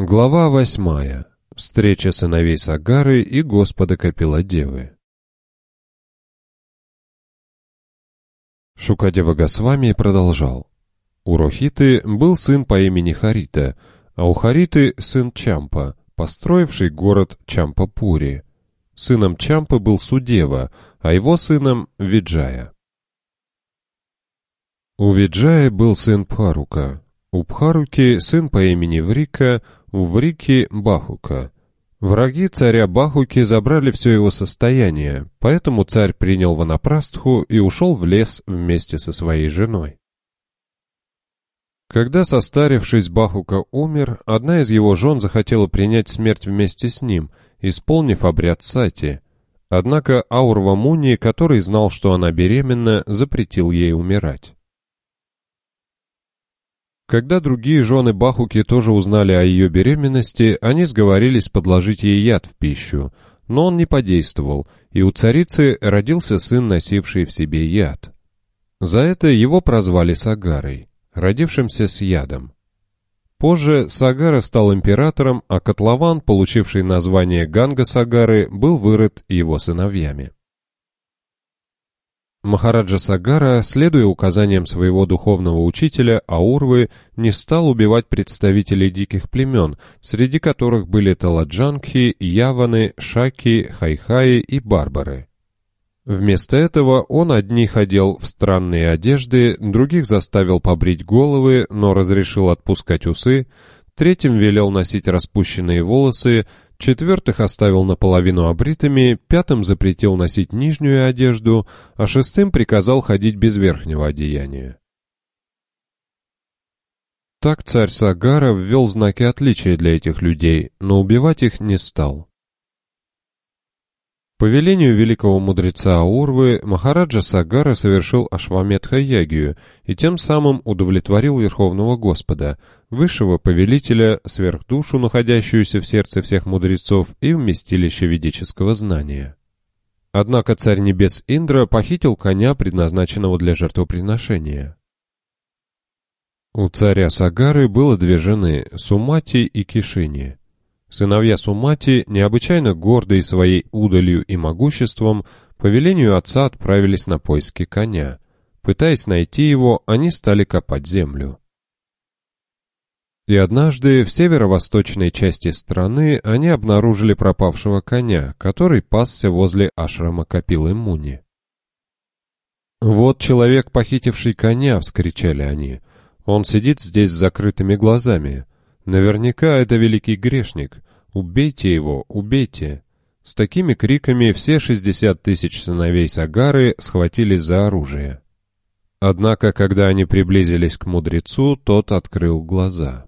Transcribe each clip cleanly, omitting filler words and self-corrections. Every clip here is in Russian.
Глава 8. Встреча сыновей Сагары и Господа Капиладевы. Шукадева Госвами продолжал. У Рохиты был сын по имени Харита, а у Хариты сын Чампа, построивший город Чампапури. Сыном Чампы был Судева, а его сыном Виджая. У Виджая был сын Пхарука, у Пхаруки сын по имени Врика, у Врики Бахука. Враги царя Бахуки забрали все его состояние, поэтому царь принял ванапрастху и ушел в лес вместе со своей женой. Когда, состарившись, Бахука умер, одна из его жен захотела принять смерть вместе с ним, исполнив обряд сати. Однако Аурва Муни, который знал, что она беременна, запретил ей умирать. Когда другие жены Бахуки тоже узнали о ее беременности, они сговорились подложить ей яд в пищу, но он не подействовал, и у царицы родился сын, носивший в себе яд. За это его прозвали Сагарой, родившимся с ядом. Позже Сагара стал императором, а котлован, получивший название Ганга-Сагары, был вырыт его сыновьями. Махараджа Сагара, следуя указаниям своего духовного учителя Аурвы, не стал убивать представителей диких племен, среди которых были Таладжанкхи, Яваны, Шаки, Хайхаи и Барбары. Вместо этого он одних одел в странные одежды, других заставил побрить головы, но разрешил отпускать усы, третьим велел носить распущенные волосы, четвертых оставил наполовину обритыми, пятым запретил носить нижнюю одежду, а шестым приказал ходить без верхнего одеяния. Так царь Сагара ввел знаки отличия для этих людей, но убивать их не стал. По велению великого мудреца Аурвы, Махараджа Сагара совершил Ашваметха-ягию и тем самым удовлетворил Верховного Господа, высшего повелителя, сверхдушу, находящуюся в сердце всех мудрецов и вместилище ведического знания. Однако царь небес Индра похитил коня, предназначенного для жертвоприношения. У царя Сагары было две жены, Сумати и Кишини. Сыновья Сумати, необычайно гордые своей удалью и могуществом, по велению отца отправились на поиски коня. Пытаясь найти его, они стали копать землю. И однажды в северо-восточной части страны они обнаружили пропавшего коня, который пасся возле ашрама Капилы Муни. «Вот человек, похитивший коня!» — вскричали они. «Он сидит здесь с закрытыми глазами. Наверняка это великий грешник. Убейте его, убейте!» С такими криками все 60 тысяч сыновей Сагары схватились за оружие. Однако, когда они приблизились к мудрецу, тот открыл глаза.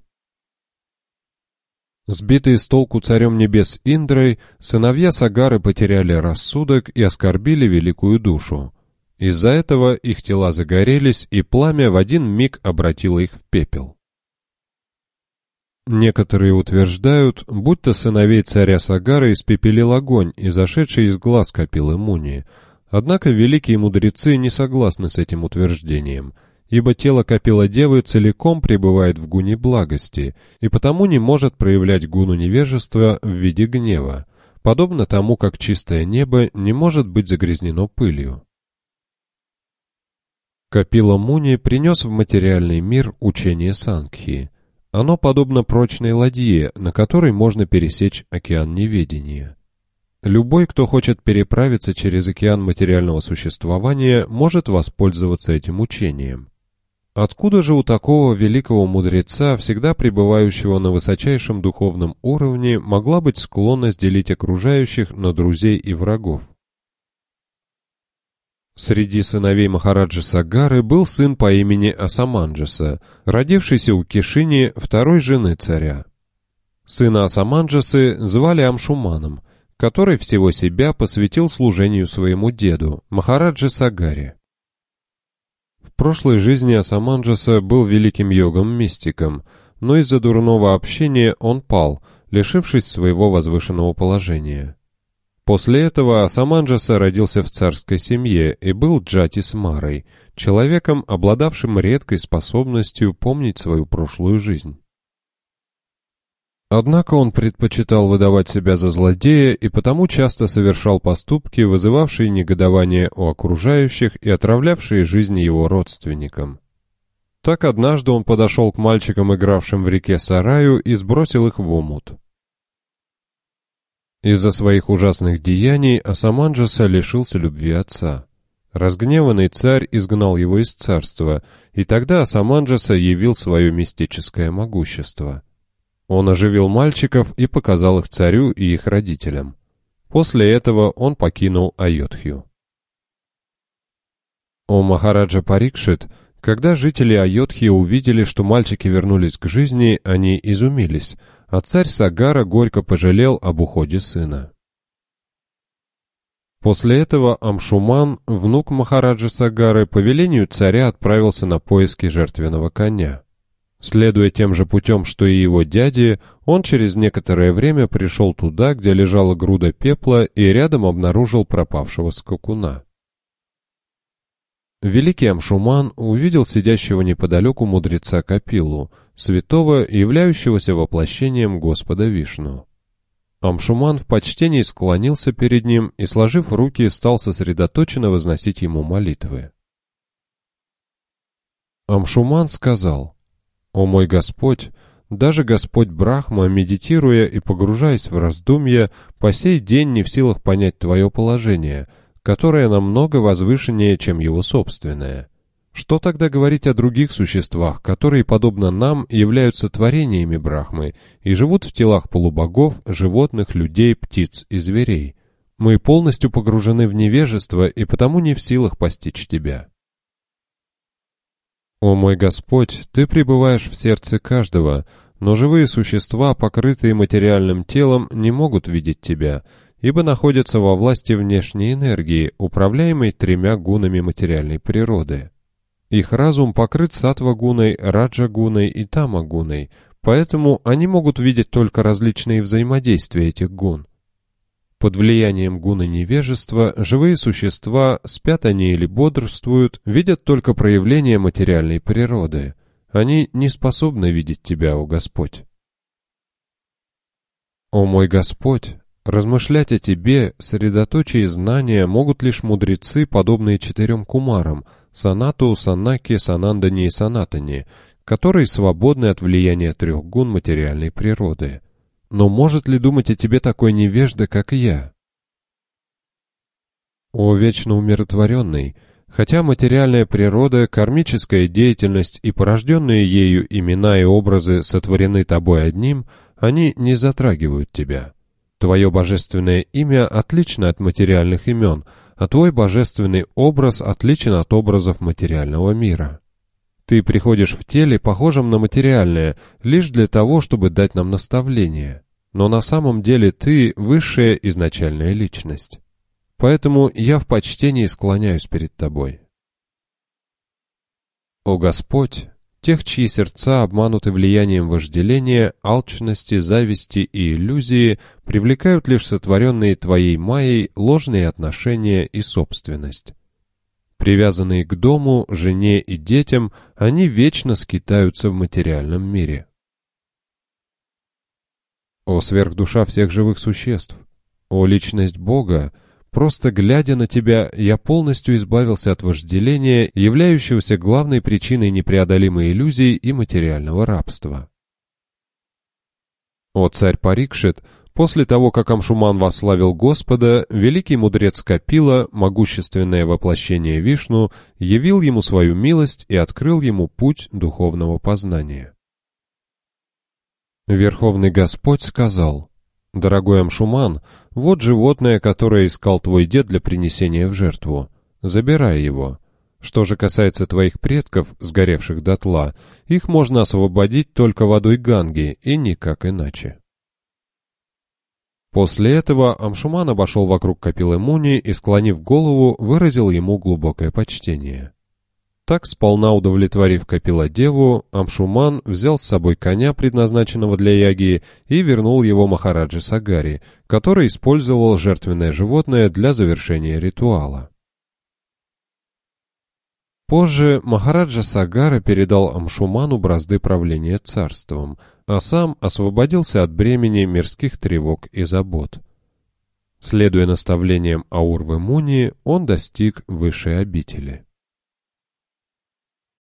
Сбитые с толку царем небес Индрой, сыновья Сагары потеряли рассудок и оскорбили великую душу. Из-за этого их тела загорелись, и пламя в один миг обратило их в пепел. Некоторые утверждают, будто сыновей царя Сагары испепелил огонь, изошедший из глаз Капилы Муни. Однако великие мудрецы не согласны с этим утверждением, ибо тело Капиладевы целиком пребывает в гуне благости, и потому не может проявлять гуну невежества в виде гнева, подобно тому, как чистое небо не может быть загрязнено пылью. Капила Муни принес в материальный мир учение Сангхи. Оно подобно прочной ладье, на которой можно пересечь океан неведения. Любой, кто хочет переправиться через океан материального существования, может воспользоваться этим учением. Откуда же у такого великого мудреца, всегда пребывающего на высочайшем духовном уровне, могла быть склонность делить окружающих на друзей и врагов? Среди сыновей Махараджи Сагары был сын по имени Асаманджаса, родившийся у Кишини, второй жены царя. Сына Асаманджасы звали Амшуманом, который всего себя посвятил служению своему деду, Махараджи Сагаре. В прошлой жизни Асаманджаса был великим йогом-мистиком, но из-за дурного общения он пал, лишившись своего возвышенного положения. После этого Асаманджаса родился в царской семье и был Джати-Смарой, человеком, обладавшим редкой способностью помнить свою прошлую жизнь. Однако он предпочитал выдавать себя за злодея и потому часто совершал поступки, вызывавшие негодование у окружающих и отравлявшие жизнь его родственникам. Так однажды он подошел к мальчикам, игравшим в реке Сараю, и сбросил их в омут. Из-за своих ужасных деяний Асаманджаса лишился любви отца. Разгневанный царь изгнал его из царства, и тогда Асаманджаса явил свое мистическое могущество. Он оживил мальчиков и показал их царю и их родителям. После этого он покинул Айодхью. О Махараджа Парикшит, когда жители Айодхи увидели, что мальчики вернулись к жизни, они изумились, а царь Сагара горько пожалел об уходе сына. После этого Амшуман, внук Махараджа Сагары, по велению царя отправился на поиски жертвенного коня. Следуя тем же путем, что и его дяди, он через некоторое время пришел туда, где лежала груда пепла, и рядом обнаружил пропавшего скакуна. Великий Амшуман увидел сидящего неподалеку мудреца Капилу, святого, являющегося воплощением Господа Вишну. Амшуман в почтении склонился перед ним и, сложив руки, стал сосредоточенно возносить ему молитвы. Амшуман сказал: «О мой Господь, даже Господь Брахма, медитируя и погружаясь в раздумья, по сей день не в силах понять Твое положение, которое намного возвышеннее, чем его собственное. Что тогда говорить о других существах, которые, подобно нам, являются творениями Брахмы и живут в телах полубогов, животных, людей, птиц и зверей? Мы полностью погружены в невежество и потому не в силах постичь Тебя». «О мой Господь, Ты пребываешь в сердце каждого, но живые существа, покрытые материальным телом, не могут видеть Тебя, ибо находятся во власти внешней энергии, управляемой 3 гунами материальной природы. Их разум покрыт саттва-гуной, раджа-гуной и тама-гуной, поэтому они могут видеть только различные взаимодействия этих гун. Под влиянием гуны невежества живые существа, спят они или бодрствуют, видят только проявления материальной природы. Они не способны видеть Тебя, о Господь. О мой Господь, размышлять о Тебе, средоточие знания, могут лишь мудрецы, подобные 4 кумарам — Санату, Санаке, Санандане и Санатане, которые свободны от влияния 3 гун материальной природы. Но может ли думать о Тебе такой невежда, как я? О вечно умиротворенный, хотя материальная природа, кармическая деятельность и порожденные ею имена и образы сотворены Тобой одним, они не затрагивают Тебя. Твое божественное имя отлично от материальных имен, а Твой божественный образ отличен от образов материального мира. Ты приходишь в теле, похожем на материальное, лишь для того, чтобы дать нам наставление. Но на самом деле Ты — высшая изначальная личность. Поэтому я в почтении склоняюсь перед Тобой. О Господь, тех, чьи сердца обмануты влиянием вожделения, алчности, зависти и иллюзии, привлекают лишь сотворенные Твоей майей ложные отношения и собственность. Привязанные к дому, жене и детям, они вечно скитаются в материальном мире. О сверхдуша всех живых существ! О личность Бога! Просто глядя на Тебя, я полностью избавился от вожделения, являющегося главной причиной непреодолимой иллюзии и материального рабства. О царь Парикшит! После того, как Амшуман восславил Господа, великий мудрец Капила, могущественное воплощение Вишну, явил ему свою милость и открыл ему путь духовного познания. Верховный Господь сказал: «Дорогой Амшуман, вот животное, которое искал твой дед для принесения в жертву. Забирай его. Что же касается твоих предков, сгоревших дотла, их можно освободить только водой Ганги и никак иначе». После этого Амшуман обошел вокруг Капилы Муни и, склонив голову, выразил ему глубокое почтение. Так, сполна удовлетворив Капила-деву, Амшуман взял с собой коня, предназначенного для яги, и вернул его Махараджи Сагаре, который использовал жертвенное животное для завершения ритуала. Позже Махараджа Сагара передал Амшуману бразды правления царством, а сам освободился от бремени мирских тревог и забот. Следуя наставлениям Аурвы Муни, он достиг высшей обители.